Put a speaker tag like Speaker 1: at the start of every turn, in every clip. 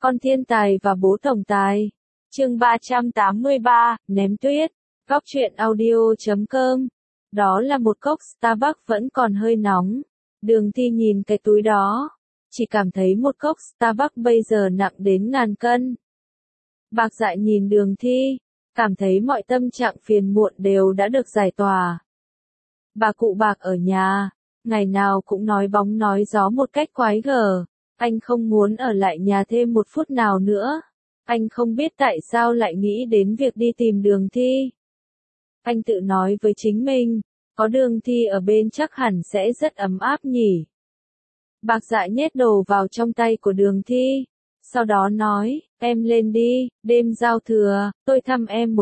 Speaker 1: Con thiên tài và bố tổng tài. Chương 383, ném tuyết. Góc truyện audio.com. Đó là một cốc Starbucks vẫn còn hơi nóng. Đường Thi nhìn cái túi đó, chỉ cảm thấy một cốc Starbucks bây giờ nặng đến ngàn cân. Bạc Dại nhìn Đường Thi, cảm thấy mọi tâm trạng phiền muộn đều đã được giải tỏa. Bà cụ Bạc ở nhà, ngày nào cũng nói bóng nói gió một cách quái gở. Anh không muốn ở lại nhà thêm một phút nào nữa. Anh không biết tại sao lại nghĩ đến việc đi tìm Đường Thi. Anh tự nói với chính mình, có Đường Thi ở bên chắc hẳn sẽ rất ấm áp nhỉ. Bạc Dại nhét đồ vào trong tay của Đường Thi, sau đó nói, em lên đi, đêm giao thừa, tôi thăm em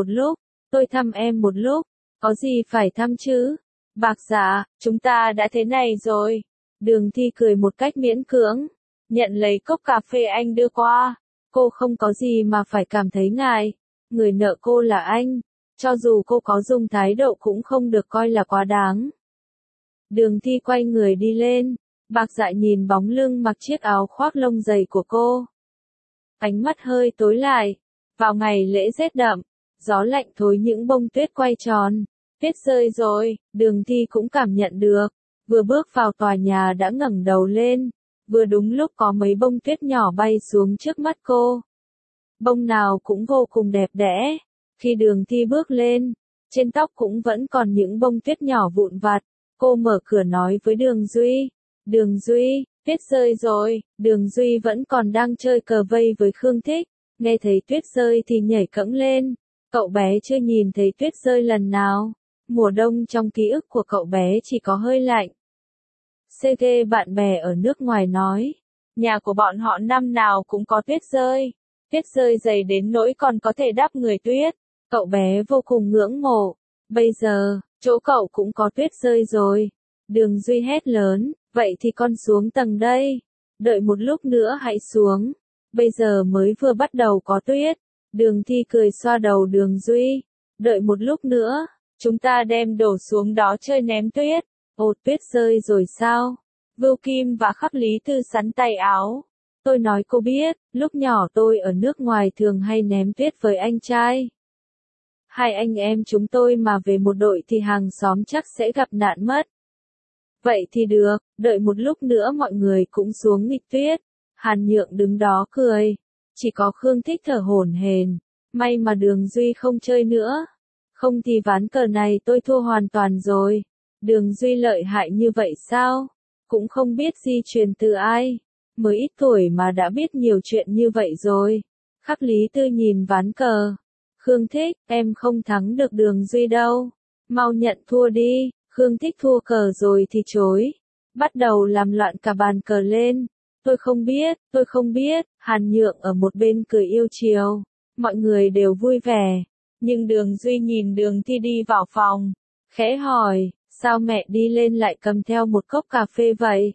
Speaker 1: một lúc, có gì phải thăm chứ? Bạc Dạ, chúng ta đã thế này rồi. Đường Thi cười một cách miễn cưỡng, nhận lấy cốc cà phê anh đưa qua. Cô không có gì mà phải cảm thấy ngại, người nợ cô là anh, cho dù cô có dùng thái độ cũng không được coi là quá đáng. Đường Thi quay người đi lên, Bạc Dại nhìn bóng lưng mặc chiếc áo khoác lông dày của cô. Ánh mắt hơi tối lại, vào ngày lễ rét đậm, gió lạnh thổi những bông tuyết quay tròn, tuyết rơi rồi, Đường Thi cũng cảm nhận được, vừa bước vào tòa nhà đã ngẩng đầu lên. Vừa đúng lúc có mấy bông tuyết nhỏ bay xuống trước mắt cô. Bông nào cũng vô cùng đẹp đẽ. Khi Đường Thi bước lên, trên tóc cũng vẫn còn những bông tuyết nhỏ vụn vặt. Cô mở cửa nói với Đường Duy. Đường Duy, tuyết rơi rồi. Đường Duy vẫn còn đang chơi cờ vây với Khương Thích. Nghe thấy tuyết rơi thì nhảy cẫng lên. Cậu bé chưa nhìn thấy tuyết rơi lần nào. Mùa đông trong ký ức của cậu bé chỉ có hơi lạnh. CG bạn bè ở nước ngoài nói, nhà của bọn họ năm nào cũng có tuyết rơi dày đến nỗi còn có thể đắp người tuyết. Cậu bé vô cùng ngưỡng mộ. Bây giờ, chỗ cậu cũng có tuyết rơi rồi. Đường Duy hét lớn, vậy thì con xuống tầng đây. Đợi một lúc nữa hãy xuống. Bây giờ mới vừa bắt đầu có tuyết. Đường Thi cười xoa đầu Đường Duy. Đợi một lúc nữa, chúng ta đem đổ xuống đó chơi ném tuyết. Ồ, tuyết rơi rồi sao? Vưu Kim và Khắc Lý Tư sắn tay áo. Tôi nói cô biết, lúc nhỏ tôi ở nước ngoài thường hay ném tuyết với anh trai. Hai anh em chúng tôi mà về một đội thì hàng xóm chắc sẽ gặp nạn mất. Vậy thì được, đợi một lúc nữa mọi người cũng xuống nghịch tuyết. Hàn Nhượng đứng đó cười. Chỉ có Khương Thích thở hổn hển. May mà Đường Duy không chơi nữa. Không thì ván cờ này tôi thua hoàn toàn rồi. Đường Duy lợi hại như vậy sao? Cũng không biết di truyền từ ai. Mới ít tuổi mà đã biết nhiều chuyện như vậy rồi. Khắc Lý Tư nhìn ván cờ. Khương Thích, em không thắng được Đường Duy đâu. Mau nhận thua đi. Khương Thích thua cờ rồi thì chối. Bắt đầu làm loạn cả bàn cờ lên. Tôi không biết. Hàn Nhượng ở một bên cười yêu chiều. Mọi người đều vui vẻ. Nhưng Đường Duy nhìn Đường Thi đi vào phòng. Khẽ hỏi. Sao mẹ đi lên lại cầm theo một cốc cà phê vậy?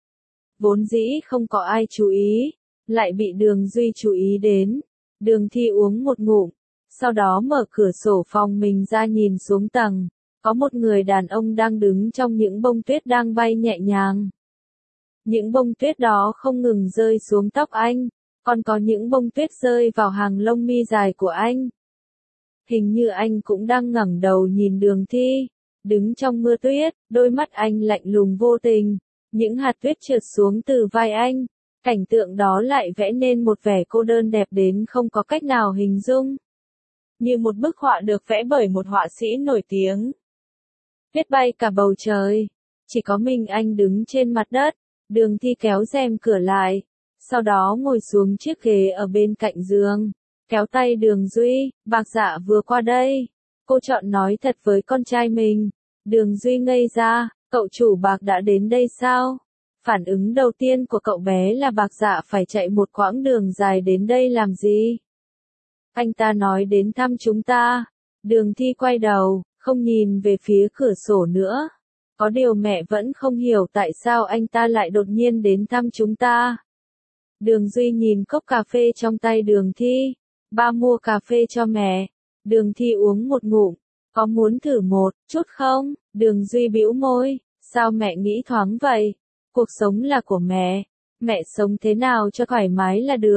Speaker 1: Vốn dĩ không có ai chú ý, lại bị Đường Duy chú ý đến. Đường Thi uống một ngụm, sau đó mở cửa sổ phòng mình ra nhìn xuống tầng. Có một người đàn ông đang đứng trong những bông tuyết đang bay nhẹ nhàng. Những bông tuyết đó không ngừng rơi xuống tóc anh, còn có những bông tuyết rơi vào hàng lông mi dài của anh. Hình như anh cũng đang ngẩng đầu nhìn Đường Thi. Đứng trong mưa tuyết, đôi mắt anh lạnh lùng vô tình. Những hạt tuyết trượt xuống từ vai anh. Cảnh tượng đó lại vẽ nên một vẻ cô đơn đẹp đến không có cách nào hình dung. Như một bức họa được vẽ bởi một họa sĩ nổi tiếng. Tuyết bay cả bầu trời. Chỉ có mình anh đứng trên mặt đất. Đường Thi kéo rèm cửa lại. Sau đó ngồi xuống chiếc ghế ở bên cạnh giường. Kéo tay Đường Duy, Bạc Dạ vừa qua đây. Cô chọn nói thật với con trai mình. Đường Duy ngây ra, cậu chủ Bạc đã đến đây sao? Phản ứng đầu tiên của cậu bé là Bạc Dạ phải chạy một quãng đường dài đến đây làm gì? Anh ta nói đến thăm chúng ta. Đường Thi quay đầu, không nhìn về phía cửa sổ nữa. Có điều mẹ vẫn không hiểu tại sao anh ta lại đột nhiên đến thăm chúng ta. Đường Duy nhìn cốc cà phê trong tay Đường Thi. Ba mua cà phê cho mẹ. Đường Thi uống một ngụm. Có muốn thử một chút không? Đường Duy bĩu môi. Sao mẹ nghĩ thoáng vậy? Cuộc sống là của mẹ. Mẹ sống thế nào cho thoải mái là được.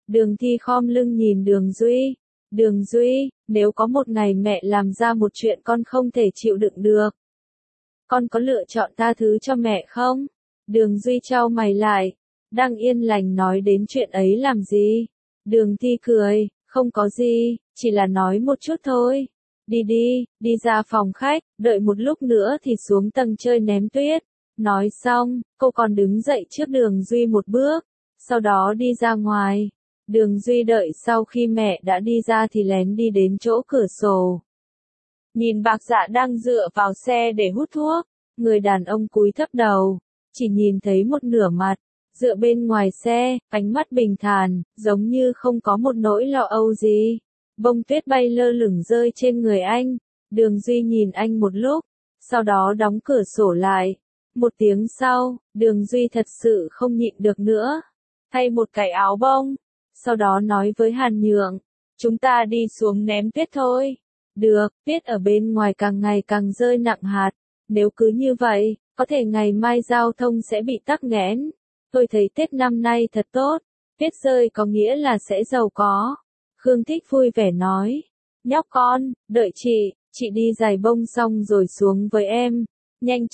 Speaker 1: Đường Thi khom lưng nhìn Đường Duy. Đường Duy, nếu có một ngày mẹ làm ra một chuyện con không thể chịu đựng được, con có lựa chọn tha thứ cho mẹ không? Đường Duy chau mày lại, đang yên lành nói đến chuyện ấy làm gì? Đường Thi cười, không có gì, chỉ là nói một chút thôi. Đi đi, đi ra phòng khách, đợi một lúc nữa thì xuống tầng chơi ném tuyết. Nói xong, cô còn đứng dậy trước Đường Duy một bước, sau đó đi ra ngoài. Đường Duy đợi sau khi mẹ đã đi ra thì lén đi đến chỗ cửa sổ. Nhìn Bạc Dạ đang dựa vào xe để hút thuốc, người đàn ông cúi thấp đầu, chỉ nhìn thấy một nửa mặt, dựa bên ngoài xe, ánh mắt bình thản, giống như không có một nỗi lo âu gì. Bông tuyết bay lơ lửng rơi trên người anh, Đường Duy nhìn anh một lúc, sau đó đóng cửa sổ lại. Một tiếng sau, Đường Duy thật sự không nhịn được nữa, thay một cái áo bông, sau đó nói với Hàn Nhượng, chúng ta đi xuống ném tuyết thôi. Được, tuyết ở bên ngoài càng ngày càng rơi nặng hạt, nếu cứ như vậy, có thể ngày mai giao thông sẽ bị tắc nghẽn. Tôi thấy Tết năm nay thật tốt, tuyết rơi có nghĩa là sẽ giàu có. Khương Thích vui vẻ nói, nhóc con, đợi chị đi giày bông xong rồi xuống với em. Nhanh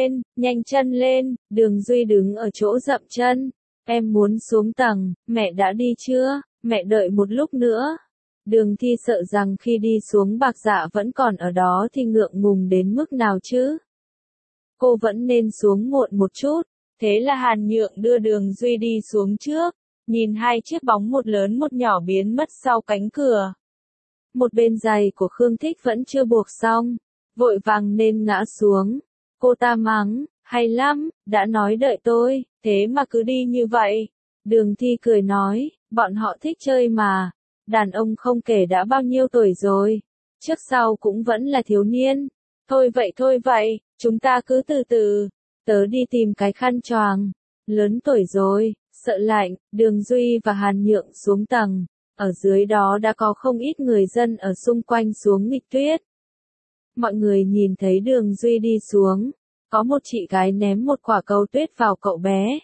Speaker 1: chân lên, Đường Duy đứng ở chỗ dậm chân. Em muốn xuống tầng, mẹ đã đi chưa? Mẹ đợi một lúc nữa. Đường Thi sợ rằng khi đi xuống Bạc Dạ vẫn còn ở đó thì ngượng ngùng đến mức nào chứ? Cô vẫn nên xuống muộn một chút. Thế là Hàn Nhượng đưa Đường Duy đi xuống trước, nhìn hai chiếc bóng một lớn một nhỏ biến mất sau cánh cửa. Một bên giày của Khương Thích vẫn chưa buộc xong, vội vàng nên ngã xuống. Cô ta mắng, hay lắm, đã nói đợi tôi, thế mà cứ đi như vậy. Đường Thi cười nói, bọn họ thích chơi mà, đàn ông không kể đã bao nhiêu tuổi rồi, trước sau cũng vẫn là thiếu niên. Thôi vậy, chúng ta cứ từ từ, tớ đi tìm cái khăn choàng, lớn tuổi rồi, sợ lạnh. Đường Duy và Hàn Nhượng xuống tầng, ở dưới đó đã có không ít người dân ở xung quanh xuống nghịch tuyết. Mọi người nhìn thấy Đường Duy đi xuống, có một chị gái ném một quả cầu tuyết vào cậu bé.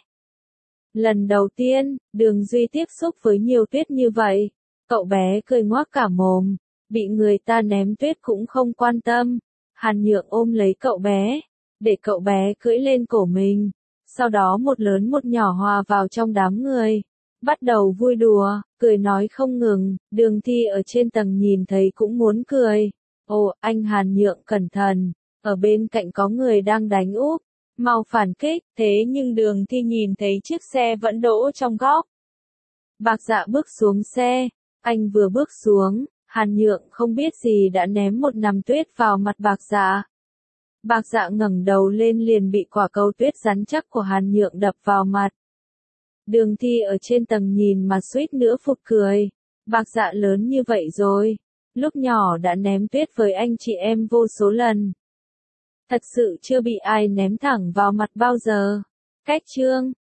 Speaker 1: Lần đầu tiên, Đường Duy tiếp xúc với nhiều tuyết như vậy, cậu bé cười ngoác cả mồm, bị người ta ném tuyết cũng không quan tâm. Hàn Nhượng ôm lấy cậu bé, để cậu bé cưỡi lên cổ mình, sau đó một lớn một nhỏ hòa vào trong đám người, bắt đầu vui đùa, cười nói không ngừng. Đường Thi ở trên tầng nhìn thấy cũng muốn cười. Ồ, anh Hàn Nhượng cẩn thận, ở bên cạnh có người đang đánh úp, mau phản kích. Thế nhưng Đường Thi nhìn thấy chiếc xe vẫn đỗ trong góc. Bạc Dạ bước xuống xe, anh vừa bước xuống, Hàn Nhượng không biết gì đã ném một nắm tuyết vào mặt Bạc Dạ. Bạc Dạ ngẩng đầu lên liền bị quả cầu tuyết rắn chắc của Hàn Nhượng đập vào mặt. Đường Thi ở trên tầng nhìn mà suýt nữa phụt cười. Bạc Dạ lớn như vậy rồi, lúc nhỏ đã ném tuyết với anh chị em vô số lần. Thật sự chưa bị ai ném thẳng vào mặt bao giờ. Cách chương